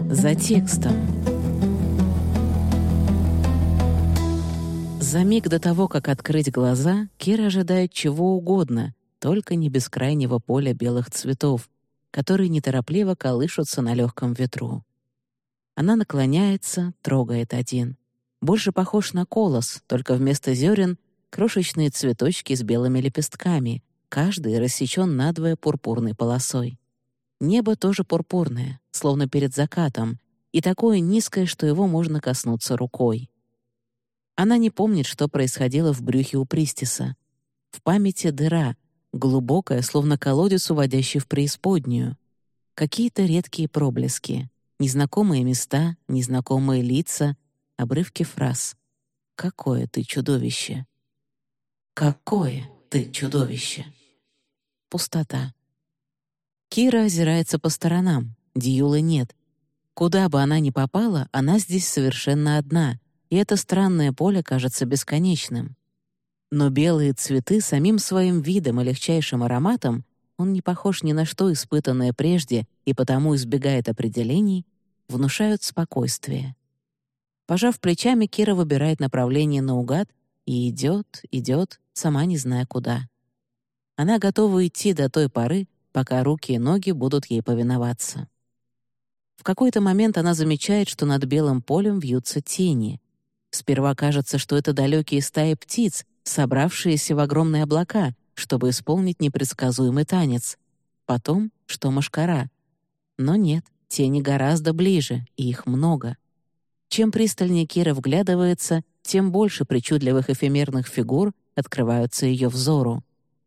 За текстом. За миг до того, как открыть глаза, Кира ожидает чего угодно, только не бескрайнего поля белых цветов, которые неторопливо колышутся на легком ветру. Она наклоняется, трогает один. Больше похож на колос, только вместо зерен — крошечные цветочки с белыми лепестками, каждый рассечен надвое пурпурной полосой. Небо тоже пурпурное, словно перед закатом, и такое низкое, что его можно коснуться рукой. Она не помнит, что происходило в брюхе у Пристиса. В памяти дыра, глубокая, словно колодец, уводящий в преисподнюю. Какие-то редкие проблески, незнакомые места, незнакомые лица, обрывки фраз. «Какое ты чудовище!» «Какое ты чудовище!» Пустота. Кира озирается по сторонам. Дьюлы нет. Куда бы она ни попала, она здесь совершенно одна, и это странное поле кажется бесконечным. Но белые цветы самим своим видом и легчайшим ароматом, он не похож ни на что испытанное прежде и потому избегает определений, внушают спокойствие. Пожав плечами, Кира выбирает направление наугад и идет, сама не зная куда. Она готова идти до той поры, пока руки и ноги будут ей повиноваться. В какой-то момент она замечает, что над белым полем вьются тени. Сперва кажется, что это далекие стаи птиц, собравшиеся в огромные облака, чтобы исполнить непредсказуемый танец. Потом, что мошкара. Но нет, тени гораздо ближе, и их много. Чем пристальнее Кира вглядывается, тем больше причудливых эфемерных фигур открываются ее взору.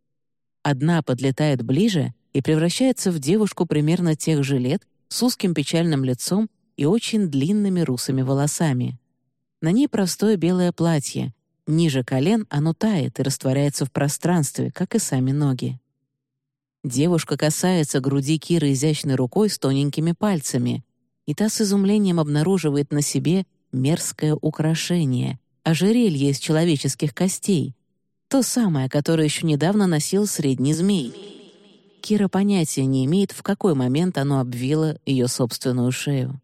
Одна подлетает ближе и превращается в девушку примерно тех же лет, с узким печальным лицом и очень длинными русыми волосами. На ней простое белое платье. Ниже колен оно тает и растворяется в пространстве, как и сами ноги. Девушка касается груди Киры изящной рукой с тоненькими пальцами, и та с изумлением обнаруживает на себе мерзкое украшение — ожерелье из человеческих костей, то самое, которое еще недавно носил средний змей. Кира понятия не имеет, в какой момент оно обвило ее собственную шею.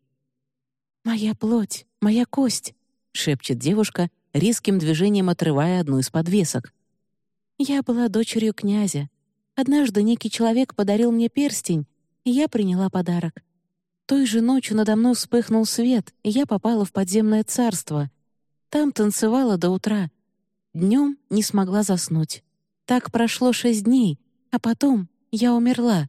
«Моя плоть, моя кость», — шепчет девушка, резким движением отрывая одну из подвесок. «Я была дочерью князя. Однажды некий человек подарил мне перстень, и я приняла подарок. Той же ночью надо мной вспыхнул свет, и я попала в подземное царство. Там танцевала до утра. Днем не смогла заснуть. Так прошло 6 дней, а потом я умерла».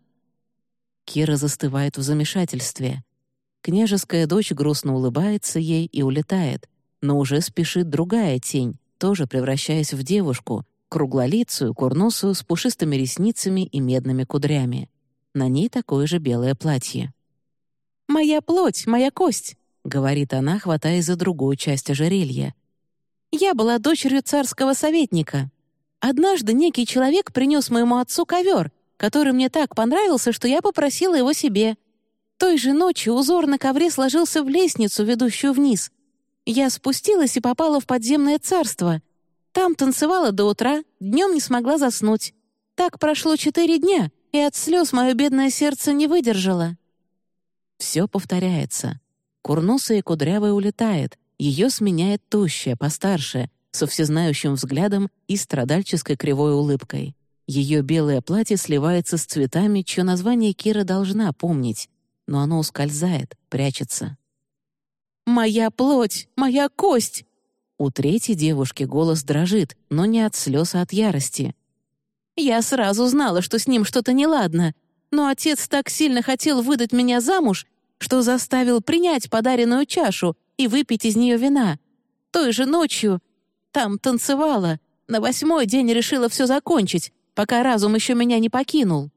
Кира застывает в замешательстве. Княжеская дочь грустно улыбается ей и улетает, но уже спешит другая тень, тоже превращаясь в девушку, круглолицую, курносую, с пушистыми ресницами и медными кудрями. На ней такое же белое платье. «Моя плоть, моя кость», — говорит она, хватаясь за другую часть ожерелья. «Я была дочерью царского советника. Однажды некий человек принес моему отцу ковер, который мне так понравился, что я попросила его себе. Той же ночью узор на ковре сложился в лестницу, ведущую вниз. Я спустилась и попала в подземное царство. Там танцевала до утра, днем не смогла заснуть. Так прошло 4 дня, и от слез мое бедное сердце не выдержало». Все повторяется. Курносая и кудрявая улетает, ее сменяет тощая, постарше, со всезнающим взглядом и страдальческой кривой улыбкой. Ее белое платье сливается с цветами, чье название Кира должна помнить, но оно ускользает, прячется. «Моя плоть, моя кость!» У третьей девушки голос дрожит, но не от слез, а от ярости. «Я сразу знала, что с ним что-то неладно, но отец так сильно хотел выдать меня замуж, что заставил принять подаренную чашу и выпить из нее вина. Той же ночью там танцевала, на 8-й день решила все закончить, пока разум еще меня не покинул».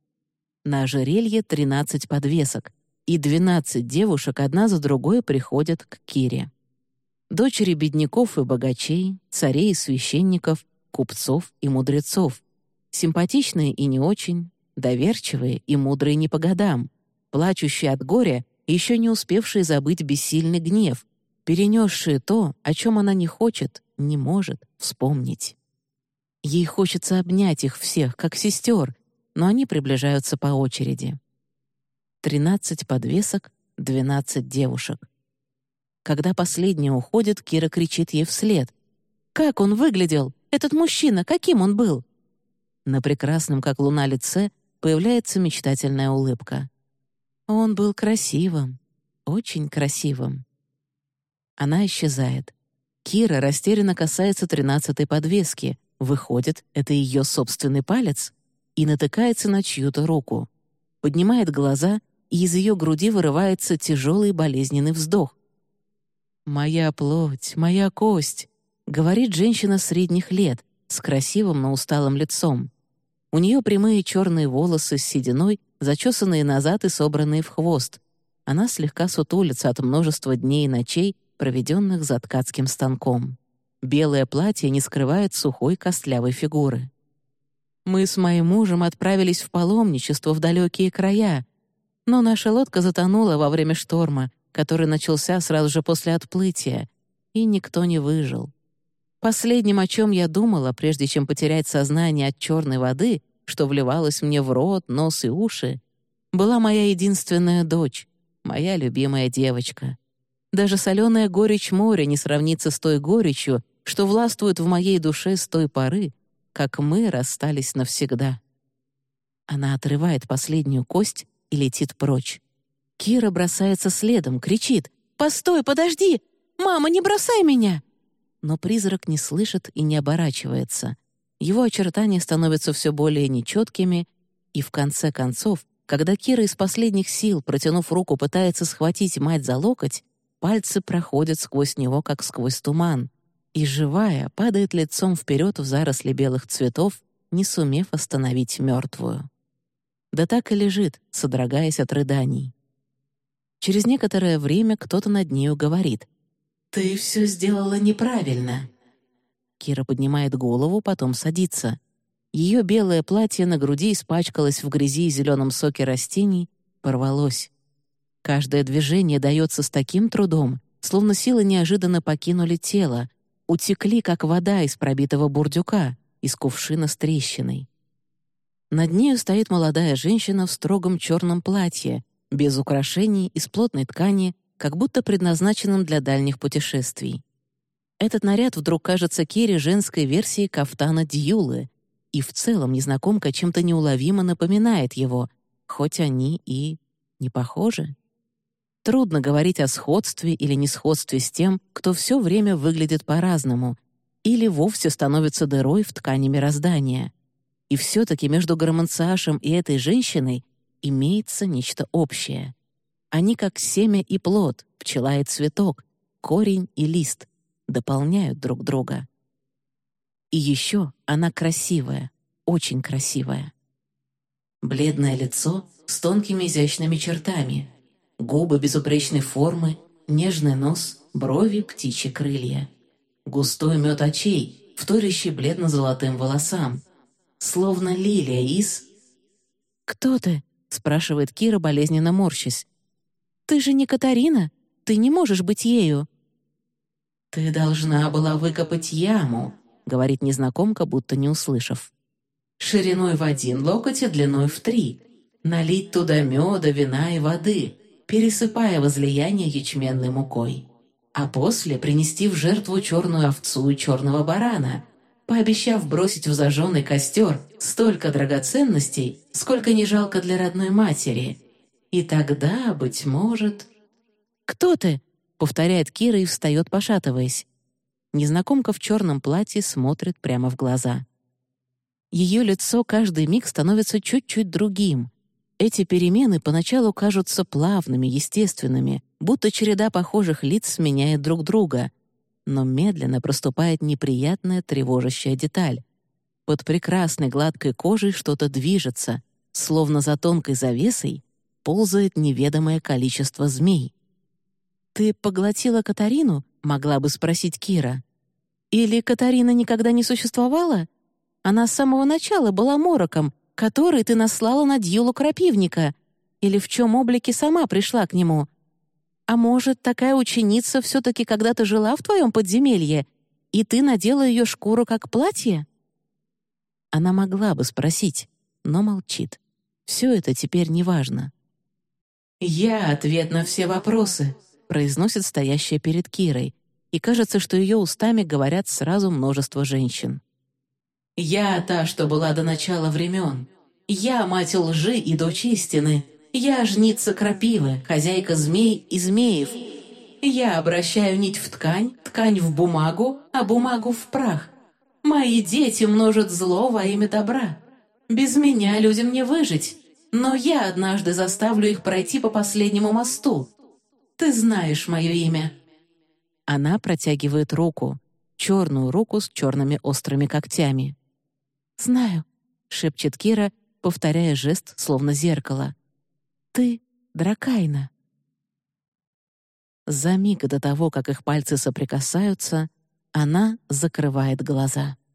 На ожерелье 13 подвесок, и 12 девушек одна за другой приходят к Кире. Дочери бедняков и богачей, царей и священников, купцов и мудрецов, симпатичные и не очень, доверчивые и мудрые не по годам, плачущие от горя и еще не успевшие забыть бессильный гнев, перенесшие то, о чем она не хочет, не может вспомнить. Ей хочется обнять их всех, как сестер, но они приближаются по очереди. 13 подвесок, 12 девушек. Когда последняя уходит, Кира кричит ей вслед. «Как он выглядел? Этот мужчина, каким он был?» На прекрасном, как луна, лице появляется мечтательная улыбка. Он был красивым, очень красивым. Она исчезает. Кира растерянно касается 13-й подвески. Выходит, это ее собственный палец? И натыкается на чью-то руку. Поднимает глаза, и из ее груди вырывается тяжелый болезненный вздох. «Моя плоть, моя кость», — говорит женщина средних лет, с красивым, но усталым лицом. У нее прямые черные волосы с сединой, зачесанные назад и собранные в хвост. Она слегка сутулится от множества дней и ночей, проведенных за ткацким станком. Белое платье не скрывает сухой костлявой фигуры. «Мы с моим мужем отправились в паломничество в далекие края, но наша лодка затонула во время шторма, который начался сразу же после отплытия, и никто не выжил. Последним, о чем я думала, прежде чем потерять сознание от черной воды, что вливалась мне в рот, нос и уши, была моя единственная дочь, моя любимая девочка. Даже соленая горечь моря не сравнится с той горечью, что властвует в моей душе с той поры, как мы расстались навсегда». Она отрывает последнюю кость и летит прочь. Кира бросается следом, кричит: «Постой, подожди! Мама, не бросай меня!» Но призрак не слышит и не оборачивается. Его очертания становятся все более нечеткими, и в конце концов, когда Кира из последних сил, протянув руку, пытается схватить мать за локоть, пальцы проходят сквозь него, как сквозь туман, и живая падает лицом вперед в заросли белых цветов, не сумев остановить мертвую. Да так и лежит, содрогаясь от рыданий. Через некоторое время кто-то над нею говорит: «Ты все сделала неправильно». Кира поднимает голову, потом садится. Ее белое платье на груди испачкалось в грязи и зеленом соке растений, порвалось. Каждое движение дается с таким трудом, словно силы неожиданно покинули тело, утекли, как вода из пробитого бурдюка, из кувшина с трещиной. Над нею стоит молодая женщина в строгом черном платье, без украшений, из плотной ткани, как будто предназначенным для дальних путешествий. Этот наряд вдруг кажется Кире женской версией кафтана Дьюлы, и в целом незнакомка чем-то неуловимо напоминает его, хоть они и не похожи. Трудно говорить о сходстве или несходстве с тем, кто все время выглядит по-разному или вовсе становится дырой в ткани мироздания. И все-таки между Гармонциашем и этой женщиной имеется нечто общее. Они как семя и плод, пчела и цветок, корень и лист, дополняют друг друга. И еще она красивая, очень красивая. Бледное лицо с тонкими изящными чертами, губы безупречной формы, нежный нос, брови, птичьи крылья. Густой мед очей, вторящий бледно-золотым волосам, словно лилия из... «Кто ты?» — спрашивает Кира, болезненно морщась. «Ты же не Катарина, ты не можешь быть ею». «Ты должна была выкопать яму», — говорит незнакомка, будто не услышав. «Шириной в 1 локоть и длиной в 3. Налить туда меда, вина и воды, пересыпая возлияние ячменной мукой. А после принести в жертву черную овцу и черного барана, пообещав бросить в зажженный костер столько драгоценностей, сколько не жалко для родной матери. И тогда, быть может...» «Кто ты?» — повторяет Кира и встает, пошатываясь. Незнакомка в черном платье смотрит прямо в глаза. Ее лицо каждый миг становится чуть-чуть другим. Эти перемены поначалу кажутся плавными, естественными, будто череда похожих лиц сменяет друг друга. Но медленно проступает неприятная тревожащая деталь. Под прекрасной гладкой кожей что-то движется, словно за тонкой завесой ползает неведомое количество змей. «Ты поглотила Катарину?» — могла бы спросить Кира. «Или Катарина никогда не существовала? Она с самого начала была мороком, который ты наслала на Дьюлу Крапивника. Или в чем облике сама пришла к нему? А может, такая ученица все-таки когда-то жила в твоем подземелье, и ты надела ее шкуру как платье?» Она могла бы спросить, но молчит. Все это теперь неважно. «Я ответ на все вопросы», — произносит стоящая перед Кирой, и кажется, что ее устами говорят сразу множество женщин. «Я та, что была до начала времен. Я мать лжи и дочь истины. Я жница крапивы, хозяйка змей и змеев. Я обращаю нить в ткань, ткань в бумагу, а бумагу в прах. Мои дети множат зло во имя добра. Без меня людям не выжить, но я однажды заставлю их пройти по последнему мосту. Ты знаешь мое имя». Она протягивает руку, черную руку с черными острыми когтями. «Знаю», — шепчет Кира, повторяя жест, словно зеркало. «Ты Дракайна». За миг до того, как их пальцы соприкасаются, она закрывает глаза.